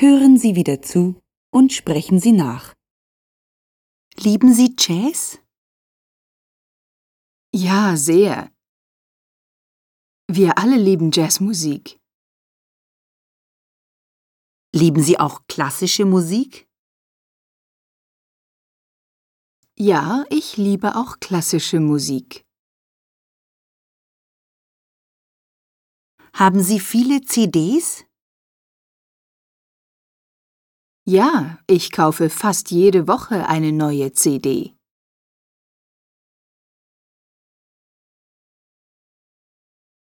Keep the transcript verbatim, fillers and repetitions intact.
Hören Sie wieder zu und sprechen Sie nach. Lieben Sie Jazz? Ja, sehr. Wir alle lieben Jazzmusik. Lieben Sie auch klassische Musik? Ja, ich liebe auch klassische Musik. Haben Sie viele C Ds? Ja, ich kaufe fast jede Woche eine neue C D.